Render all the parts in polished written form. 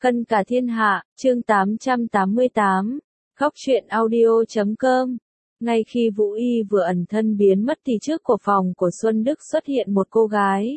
Cân cả thiên hạ, chương 888, Góc truyện audio.com. Ngay khi Vũ Y vừa ẩn thân biến mất thì trước cửa phòng của Xuân Đức xuất hiện một cô gái.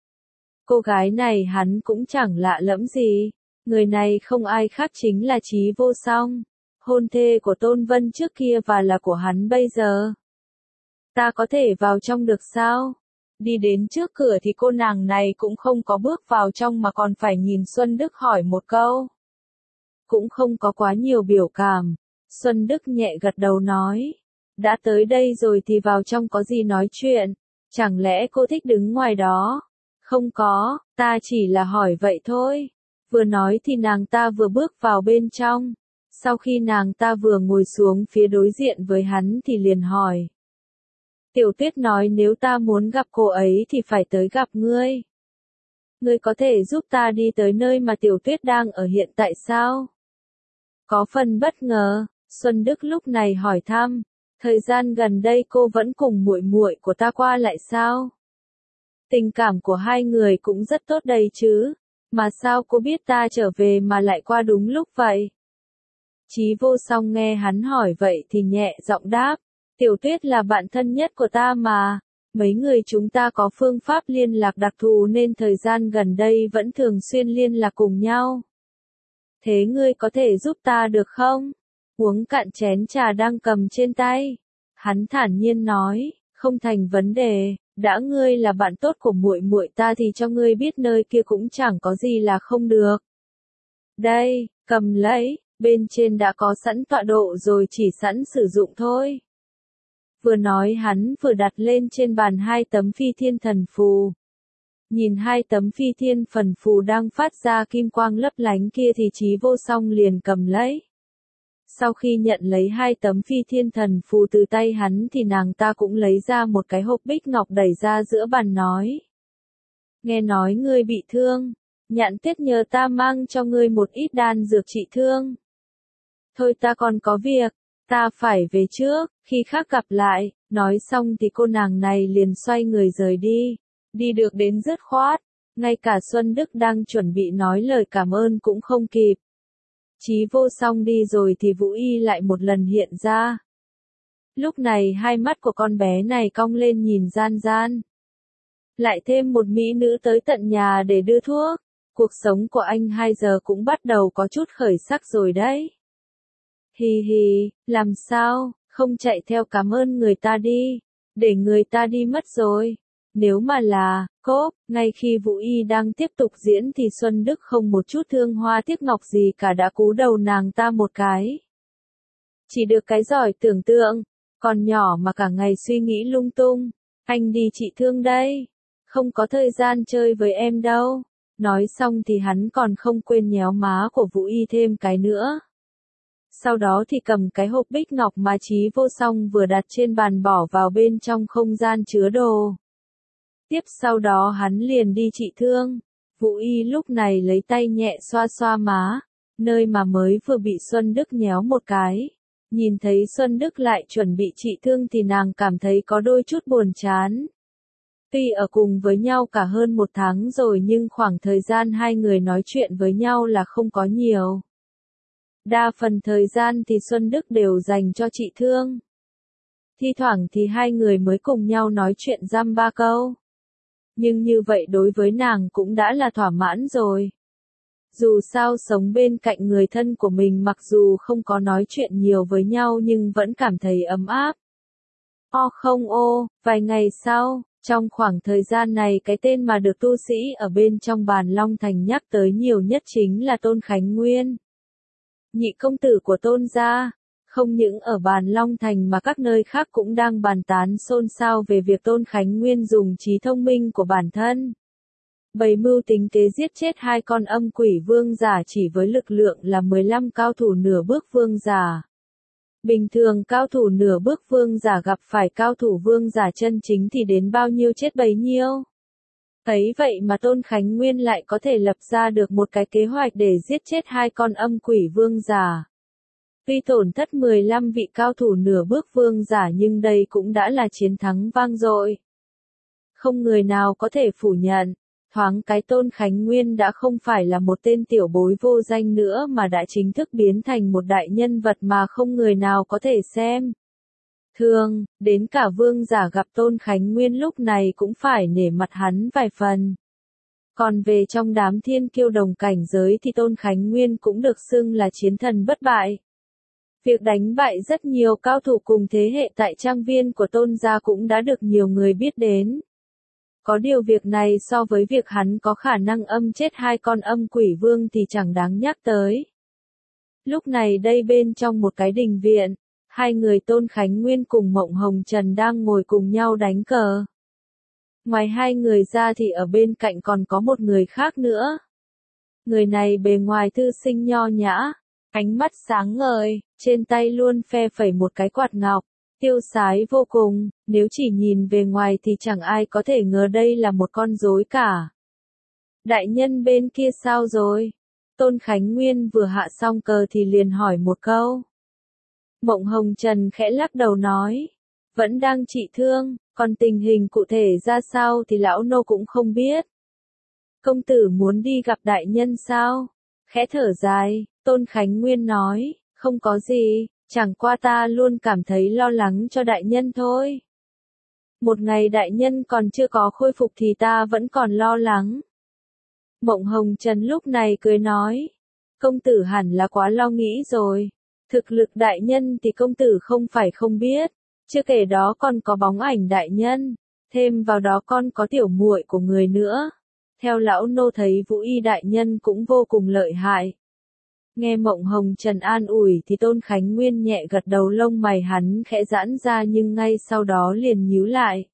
Cô gái này hắn cũng chẳng lạ lẫm gì, người này không ai khác chính là Chí Vô Song, hôn thê của Tôn Vân trước kia và là của hắn bây giờ. Ta có thể vào trong được sao? Đi đến trước cửa thì cô nàng này cũng không có bước vào trong mà còn phải nhìn Xuân Đức hỏi một câu. Cũng không có quá nhiều biểu cảm. Xuân Đức nhẹ gật đầu nói. Đã tới đây rồi thì vào trong có gì nói chuyện. Chẳng lẽ cô thích đứng ngoài đó? Không có, ta chỉ là hỏi vậy thôi. Vừa nói thì nàng ta vừa bước vào bên trong. Sau khi nàng ta vừa ngồi xuống phía đối diện với hắn thì liền hỏi. Tiểu Tuyết nói nếu ta muốn gặp cô ấy thì phải tới gặp ngươi. Ngươi có thể giúp ta đi tới nơi mà Tiểu Tuyết đang ở hiện tại sao? Có phần bất ngờ, Xuân Đức lúc này hỏi thăm, thời gian gần đây cô vẫn cùng muội muội của ta qua lại sao? Tình cảm của hai người cũng rất tốt đây chứ, mà sao cô biết ta trở về mà lại qua đúng lúc vậy? Chí Vô Song nghe hắn hỏi vậy thì nhẹ giọng đáp. Tiểu Tuyết là bạn thân nhất của ta mà, mấy người chúng ta có phương pháp liên lạc đặc thù nên thời gian gần đây vẫn thường xuyên liên lạc cùng nhau. Thế ngươi có thể giúp ta được không? Uống cạn chén trà đang cầm trên tay. Hắn thản nhiên nói, không thành vấn đề, đã ngươi là bạn tốt của muội muội ta thì cho ngươi biết nơi kia cũng chẳng có gì là không được. Đây, cầm lấy, bên trên đã có sẵn tọa độ rồi chỉ sẵn sử dụng thôi. Vừa nói hắn vừa đặt lên trên bàn hai tấm phi thiên thần phù. Nhìn hai tấm phi thiên thần phù đang phát ra kim quang lấp lánh kia thì Chí Vô Song liền cầm lấy. Sau khi nhận lấy hai tấm phi thiên thần phù từ tay hắn thì nàng ta cũng lấy ra một cái hộp bích ngọc đẩy ra giữa bàn nói. Nghe nói ngươi bị thương, Nhạn Tuyết nhờ ta mang cho ngươi một ít đan dược trị thương. Thôi ta còn có việc. Ta phải về trước, khi khác gặp lại, nói xong thì cô nàng này liền xoay người rời đi, đi được đến dứt khoát, ngay cả Xuân Đức đang chuẩn bị nói lời cảm ơn cũng không kịp. Chí Vô Song đi rồi thì Vũ Y lại một lần hiện ra. Lúc này hai mắt của con bé này cong lên nhìn Gian Gian. Lại thêm một mỹ nữ tới tận nhà để đưa thuốc, cuộc sống của anh 2 giờ cũng bắt đầu có chút khởi sắc rồi đấy. Hì hì, làm sao, không chạy theo cảm ơn người ta đi, để người ta đi mất rồi. Nếu mà là, cốp, ngay khi Vũ Y đang tiếp tục diễn thì Xuân Đức không một chút thương hoa tiếc ngọc gì cả đã cú đầu nàng ta một cái. Chỉ được cái giỏi tưởng tượng, còn nhỏ mà cả ngày suy nghĩ lung tung, anh đi trị thương đây, không có thời gian chơi với em đâu. Nói xong thì hắn còn không quên nhéo má của Vũ Y thêm cái nữa. Sau đó thì cầm cái hộp bích ngọc mà Chí Vô Song vừa đặt trên bàn bỏ vào bên trong không gian chứa đồ. Tiếp sau đó hắn liền đi trị thương. Vũ Y lúc này lấy tay nhẹ xoa xoa má, nơi mà mới vừa bị Xuân Đức nhéo một cái. Nhìn thấy Xuân Đức lại chuẩn bị trị thương thì nàng cảm thấy có đôi chút buồn chán. Tuy ở cùng với nhau cả hơn 1 tháng rồi nhưng khoảng thời gian hai người nói chuyện với nhau là không có nhiều. Đa phần thời gian thì Xuân Đức đều dành cho trị thương. Thi thoảng thì hai người mới cùng nhau nói chuyện dăm ba câu. Nhưng như vậy đối với nàng cũng đã là thỏa mãn rồi. Dù sao sống bên cạnh người thân của mình mặc dù không có nói chuyện nhiều với nhau nhưng vẫn cảm thấy ấm áp. Vài ngày sau, trong khoảng thời gian này cái tên mà được tu sĩ ở bên trong Bàn Long Thành nhắc tới nhiều nhất chính là Tôn Khánh Nguyên. Nhị công tử của Tôn gia, không những ở Bàn Long Thành mà các nơi khác cũng đang bàn tán xôn xao về việc Tôn Khánh Nguyên dùng trí thông minh của bản thân. Bày mưu tính kế giết chết 2 con âm quỷ vương giả chỉ với lực lượng là 15 cao thủ nửa bước vương giả. Bình thường cao thủ nửa bước vương giả gặp phải cao thủ vương giả chân chính thì đến bao nhiêu chết bấy nhiêu. Thấy vậy mà Tôn Khánh Nguyên lại có thể lập ra được một cái kế hoạch để giết chết 2 con âm quỷ vương giả. Tuy tổn thất 15 vị cao thủ nửa bước vương giả nhưng đây cũng đã là chiến thắng vang dội. Không người nào có thể phủ nhận, Thoáng cái Tôn Khánh Nguyên đã không phải là một tên tiểu bối vô danh nữa mà đã chính thức biến thành một đại nhân vật mà không người nào có thể xem thường, đến cả vương giả gặp Tôn Khánh Nguyên lúc này cũng phải nể mặt hắn vài phần. Còn về trong đám thiên kiêu đồng cảnh giới thì Tôn Khánh Nguyên cũng được xưng là chiến thần bất bại. Việc đánh bại rất nhiều cao thủ cùng thế hệ tại trang viên của Tôn gia cũng đã được nhiều người biết đến. Có điều việc này so với việc hắn có khả năng âm chết hai con âm quỷ vương thì chẳng đáng nhắc tới. Lúc này đây bên trong một cái đình viện, hai người Tôn Khánh Nguyên cùng Mộng Hồng Trần đang ngồi cùng nhau đánh cờ. Ngoài hai người ra thì ở bên cạnh còn có một người khác nữa. Người này bề ngoài thư sinh nho nhã, ánh mắt sáng ngời, trên tay luôn phe phẩy một cái quạt ngọc, tiêu sái vô cùng, nếu chỉ nhìn về ngoài thì chẳng ai có thể ngờ đây là một con rối cả. Đại nhân bên kia sao rồi? Tôn Khánh Nguyên vừa hạ xong cờ thì liền hỏi một câu. Mộng Hồng Trần khẽ lắc đầu nói, vẫn đang trị thương, còn tình hình cụ thể ra sao thì lão nô cũng không biết. Công tử muốn đi gặp đại nhân sao? Khẽ thở dài, Tôn Khánh Nguyên nói, không có gì, chẳng qua ta luôn cảm thấy lo lắng cho đại nhân thôi. Một ngày đại nhân còn chưa có khôi phục thì ta vẫn còn lo lắng. Mộng Hồng Trần lúc này cười nói, công tử hẳn là quá lo nghĩ rồi. Thực lực đại nhân thì công tử không phải không biết, chưa kể đó còn có bóng ảnh đại nhân, thêm vào đó còn có tiểu muội của người nữa. Theo lão nô thấy Vũ Y đại nhân cũng vô cùng lợi hại. Nghe Mộng Hồng Trần an ủi thì Tôn Khánh Nguyên nhẹ gật đầu, lông mày hắn khẽ giãn ra nhưng ngay sau đó liền nhíu lại.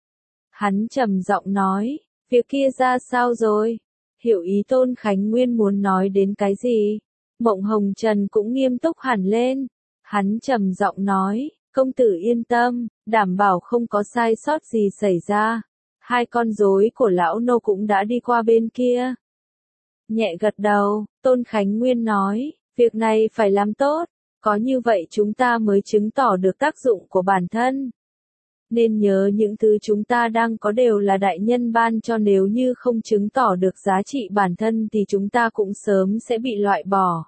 Hắn trầm giọng nói, việc kia ra sao rồi? Hiểu ý Tôn Khánh Nguyên muốn nói đến cái gì? Mộng Hồng Trần cũng nghiêm túc hẳn lên. Hắn trầm giọng nói, công tử yên tâm, đảm bảo không có sai sót gì xảy ra. Hai con rối của lão nô cũng đã đi qua bên kia. Nhẹ gật đầu, Tôn Khánh Nguyên nói, việc này phải làm tốt, có như vậy chúng ta mới chứng tỏ được tác dụng của bản thân. Nên nhớ những thứ chúng ta đang có đều là đại nhân ban cho, nếu như không chứng tỏ được giá trị bản thân thì chúng ta cũng sớm sẽ bị loại bỏ.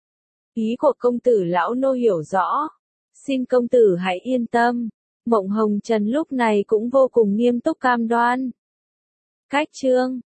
Ý của công tử lão nô hiểu rõ, xin công tử hãy yên tâm. Mộng Hồng Trần lúc này cũng vô cùng nghiêm túc cam đoan. Cách chương